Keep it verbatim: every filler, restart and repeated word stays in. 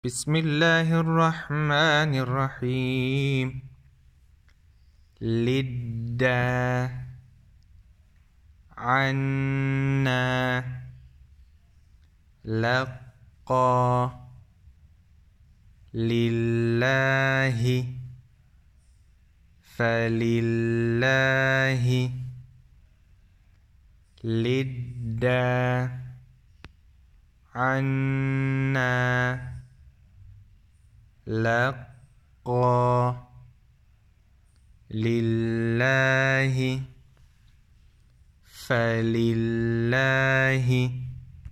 بسم الله الرحمن الرحيم. لدا عنا لقى لله فلله لدا عنا لقى لله فلله